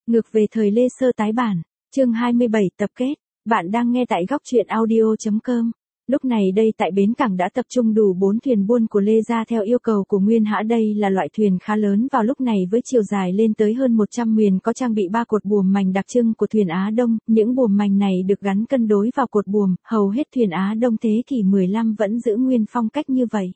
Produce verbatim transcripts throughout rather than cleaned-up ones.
Ngược về thời Lê Sơ tái bản, chương hai mươi bảy tập kết, bạn đang nghe tại góc truyện audio.com. Lúc này đây tại bến cảng đã tập trung đủ bốn thuyền buôn của Lê Gia theo yêu cầu của Nguyên Hã. Đây là loại thuyền khá lớn vào lúc này với chiều dài lên tới hơn một trăm muyền, có trang bị ba cột buồm mành đặc trưng của thuyền Á Đông. Những buồm mành này được gắn cân đối vào cột buồm, hầu hết thuyền Á Đông thế kỷ mười lăm vẫn giữ nguyên phong cách như vậy.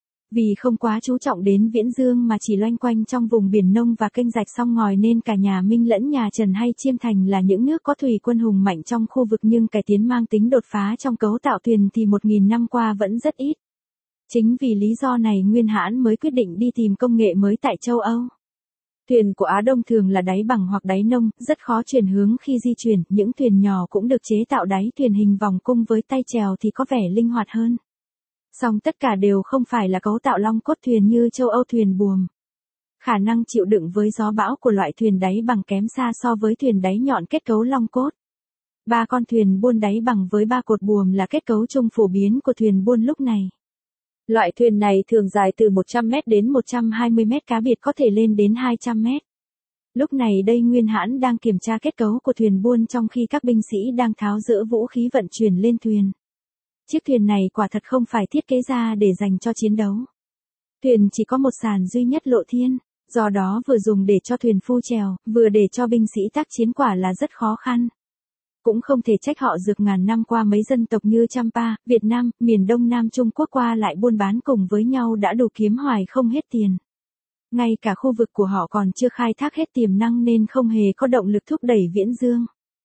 Vì không quá chú trọng đến viễn dương mà chỉ loanh quanh trong vùng biển nông và kênh rạch sông ngòi nên cả nhà Minh lẫn nhà Trần hay Chiêm Thành là những nước có thủy quân hùng mạnh trong khu vực, nhưng cải tiến mang tính đột phá trong cấu tạo thuyền thì một nghìn năm qua vẫn rất ít. Chính vì lý do này Nguyên Hãn mới quyết định đi tìm công nghệ mới tại châu Âu. Thuyền của Á Đông thường là đáy bằng hoặc đáy nông, rất khó chuyển hướng khi di chuyển. Những thuyền nhỏ cũng được chế tạo đáy thuyền hình vòng cung với tay chèo thì có vẻ linh hoạt hơn. Song tất cả đều không phải là cấu tạo long cốt thuyền như châu Âu thuyền buồm. Khả năng chịu đựng với gió bão của loại thuyền đáy bằng kém xa so với thuyền đáy nhọn kết cấu long cốt. Ba con thuyền buôn đáy bằng với ba cột buồm là kết cấu chung phổ biến của thuyền buôn lúc này. Loại thuyền này thường dài từ một trăm mét đến một trăm hai mươi mét, cá biệt có thể lên đến hai trăm mét. Lúc này đây Nguyên Hãn đang kiểm tra kết cấu của thuyền buôn trong khi các binh sĩ đang tháo dỡ vũ khí vận chuyển lên thuyền. Chiếc thuyền này quả thật không phải thiết kế ra để dành cho chiến đấu. Thuyền chỉ có một sàn duy nhất lộ thiên, do đó vừa dùng để cho thuyền phu chèo, vừa để cho binh sĩ tác chiến quả là rất khó khăn. Cũng không thể trách họ dược ngàn năm qua mấy dân tộc như Champa, Việt Nam, miền Đông Nam Trung Quốc qua lại buôn bán cùng với nhau đã đủ kiếm hoài không hết tiền. Ngay cả khu vực của họ còn chưa khai thác hết tiềm năng nên không hề có động lực thúc đẩy viễn dương.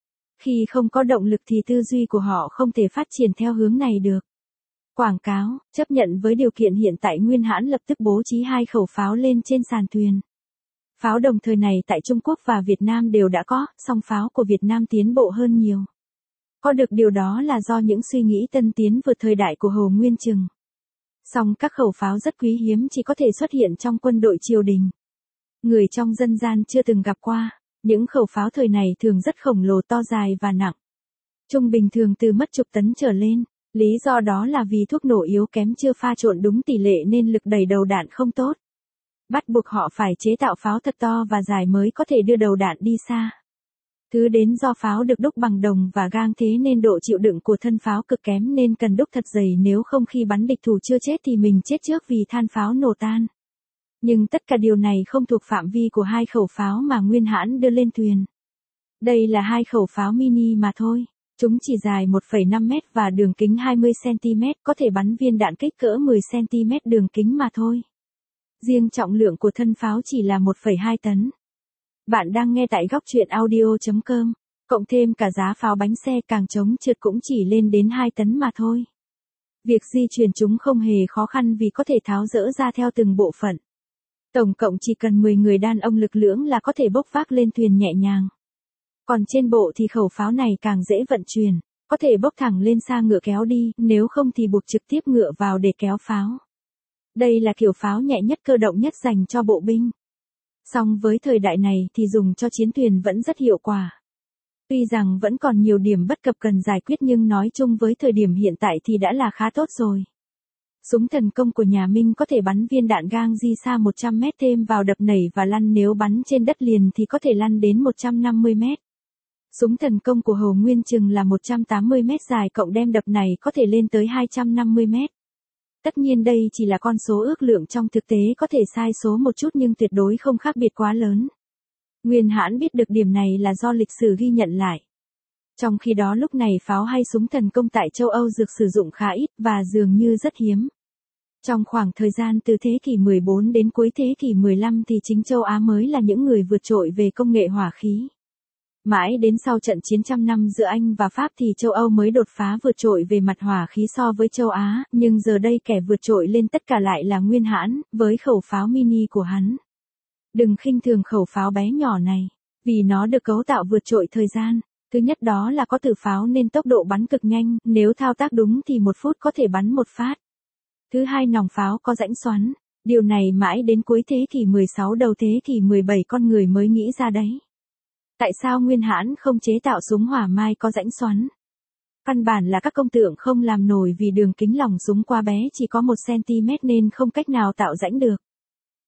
Khi không có động lực thì tư duy của họ không thể phát triển theo hướng này được. Quảng cáo, chấp nhận với điều kiện hiện tại Nguyên Hãn lập tức bố trí hai khẩu pháo lên trên sàn thuyền. Pháo đồng thời này tại Trung Quốc và Việt Nam đều đã có, song pháo của Việt Nam tiến bộ hơn nhiều. Có được điều đó là do những suy nghĩ tân tiến vượt thời đại của Hồ Nguyên Trừng. Song các khẩu pháo rất quý hiếm chỉ có thể xuất hiện trong quân đội triều đình. Người trong dân gian chưa từng gặp qua. Những khẩu pháo thời này thường rất khổng lồ, to dài và nặng. Trung bình thường từ mất chục tấn trở lên. Lý do đó là vì thuốc nổ yếu kém chưa pha trộn đúng tỷ lệ nên lực đẩy đầu đạn không tốt. Bắt buộc họ phải chế tạo pháo thật to và dài mới có thể đưa đầu đạn đi xa. Thứ đến do pháo được đúc bằng đồng và gang thế nên độ chịu đựng của thân pháo cực kém nên cần đúc thật dày, nếu không khi bắn địch thủ chưa chết thì mình chết trước vì than pháo nổ tan. Nhưng tất cả điều này không thuộc phạm vi của hai khẩu pháo mà Nguyên Hãn đưa lên thuyền. Đây là hai khẩu pháo mini mà thôi. Chúng chỉ dài một phẩy năm mét và đường kính hai mươi xăng-ti-mét, có thể bắn viên đạn kích cỡ mười xăng-ti-mét đường kính mà thôi. Riêng trọng lượng của thân pháo chỉ là một phẩy hai tấn. Bạn đang nghe tại góc truyện audio.com. Cộng thêm cả giá pháo bánh xe càng chống trượt cũng chỉ lên đến hai tấn mà thôi. Việc di chuyển chúng không hề khó khăn vì có thể tháo dỡ ra theo từng bộ phận. Tổng cộng chỉ cần mười người đàn ông lực lưỡng là có thể bốc vác lên thuyền nhẹ nhàng. Còn trên bộ thì khẩu pháo này càng dễ vận chuyển, có thể bốc thẳng lên xa ngựa kéo đi, nếu không thì buộc trực tiếp ngựa vào để kéo pháo. Đây là kiểu pháo nhẹ nhất, cơ động nhất dành cho bộ binh. Song với thời đại này thì dùng cho chiến thuyền vẫn rất hiệu quả. Tuy rằng vẫn còn nhiều điểm bất cập cần giải quyết nhưng nói chung với thời điểm hiện tại thì đã là khá tốt rồi. Súng thần công của nhà Minh có thể bắn viên đạn gang di xa một trăm mét, thêm vào đập nảy và lăn, nếu bắn trên đất liền thì có thể lăn đến một trăm năm mươi mét. Súng thần công của Hồ Nguyên Trừng là một trăm tám mươi mét dài, cộng đem đập này có thể lên tới hai trăm năm mươi mét. Tất nhiên đây chỉ là con số ước lượng, trong thực tế có thể sai số một chút nhưng tuyệt đối không khác biệt quá lớn. Nguyên Hãn biết được điểm này là do lịch sử ghi nhận lại. Trong khi đó lúc này pháo hay súng thần công tại châu Âu được sử dụng khá ít và dường như rất hiếm. Trong khoảng thời gian từ thế kỷ mười bốn đến cuối thế kỷ mười lăm thì chính châu Á mới là những người vượt trội về công nghệ hỏa khí. Mãi đến sau trận chiến trăm năm giữa Anh và Pháp thì châu Âu mới đột phá vượt trội về mặt hỏa khí so với châu Á, nhưng giờ đây kẻ vượt trội lên tất cả lại là Nguyên Hãn, với khẩu pháo mini của hắn. Đừng khinh thường khẩu pháo bé nhỏ này, vì nó được cấu tạo vượt trội thời gian. Thứ nhất đó là có từ pháo nên tốc độ bắn cực nhanh, nếu thao tác đúng thì một phút có thể bắn một phát. Thứ hai, nòng pháo có rãnh xoắn, điều này mãi đến cuối thế kỷ mười sáu đầu thế kỷ mười bảy con người mới nghĩ ra đấy. Tại sao Nguyên Hãn không chế tạo súng hỏa mai có rãnh xoắn? Căn bản là các công tượng không làm nổi vì đường kính lỏng súng quá bé, chỉ có một xăng-ti-mét nên không cách nào tạo rãnh được.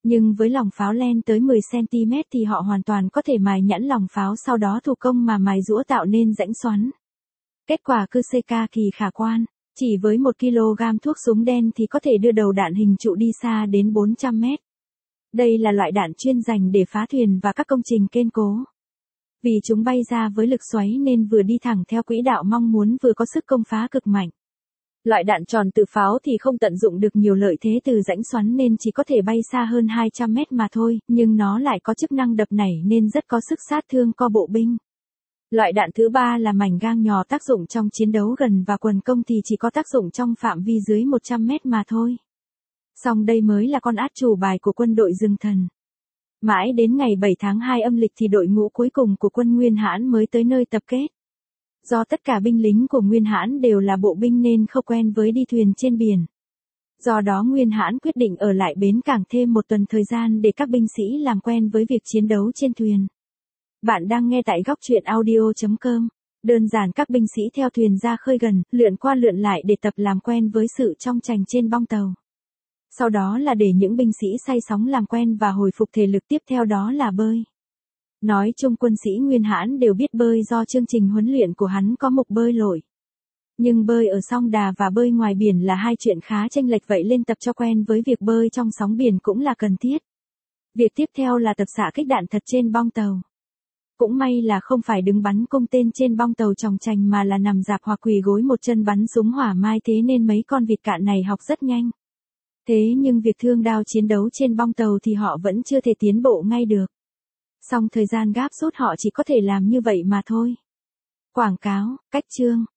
Nhưng với lòng pháo len tới mười xăng ti mét thì họ hoàn toàn có thể mài nhẵn lòng pháo sau đó thủ công mà mài giũa tạo nên rãnh xoắn. Kết quả cư xê ca kỳ khả quan, chỉ với một ki lô gam thuốc súng đen thì có thể đưa đầu đạn hình trụ đi xa đến bốn trăm mét. Đây là loại đạn chuyên dành để phá thuyền và các công trình kiên cố. Vì chúng bay ra với lực xoáy nên vừa đi thẳng theo quỹ đạo mong muốn vừa có sức công phá cực mạnh. Loại đạn tròn tự pháo thì không tận dụng được nhiều lợi thế từ rãnh xoắn nên chỉ có thể bay xa hơn hai trăm mét mà thôi, nhưng nó lại có chức năng đập nảy nên rất có sức sát thương co bộ binh. Loại đạn thứ ba là mảnh gang nhò, tác dụng trong chiến đấu gần và quần công thì chỉ có tác dụng trong phạm vi dưới một trăm mét mà thôi. Song đây mới là con át chủ bài của quân đội rừng thần. Mãi đến ngày bảy tháng hai âm lịch thì đội ngũ cuối cùng của quân Nguyên Hãn mới tới nơi tập kết. Do tất cả binh lính của Nguyên Hãn đều là bộ binh nên không quen với đi thuyền trên biển. Do đó Nguyên Hãn quyết định ở lại bến cảng thêm một tuần thời gian để các binh sĩ làm quen với việc chiến đấu trên thuyền. Bạn đang nghe tại góc truyện audio chấm com. Đơn giản các binh sĩ theo thuyền ra khơi gần, lượn qua lượn lại để tập làm quen với sự trong trành trên bong tàu. Sau đó là để những binh sĩ say sóng làm quen và hồi phục thể lực, tiếp theo đó là bơi. Nói chung quân sĩ Nguyên Hãn đều biết bơi do chương trình huấn luyện của hắn có mục bơi lội. Nhưng bơi ở song đà và bơi ngoài biển là hai chuyện khá chênh lệch, vậy lên tập cho quen với việc bơi trong sóng biển cũng là cần thiết. Việc tiếp theo là tập xạ kích đạn thật trên bong tàu. Cũng may là không phải đứng bắn cung tên trên bong tàu chòng chành mà là nằm rạp hoặc quỳ gối một chân bắn súng hỏa mai, thế nên mấy con vịt cạn này học rất nhanh. Thế nhưng việc thương đao chiến đấu trên bong tàu thì họ vẫn chưa thể tiến bộ ngay được. Song thời gian gáp rút họ chỉ có thể làm như vậy mà thôi. Quảng cáo, cách chương.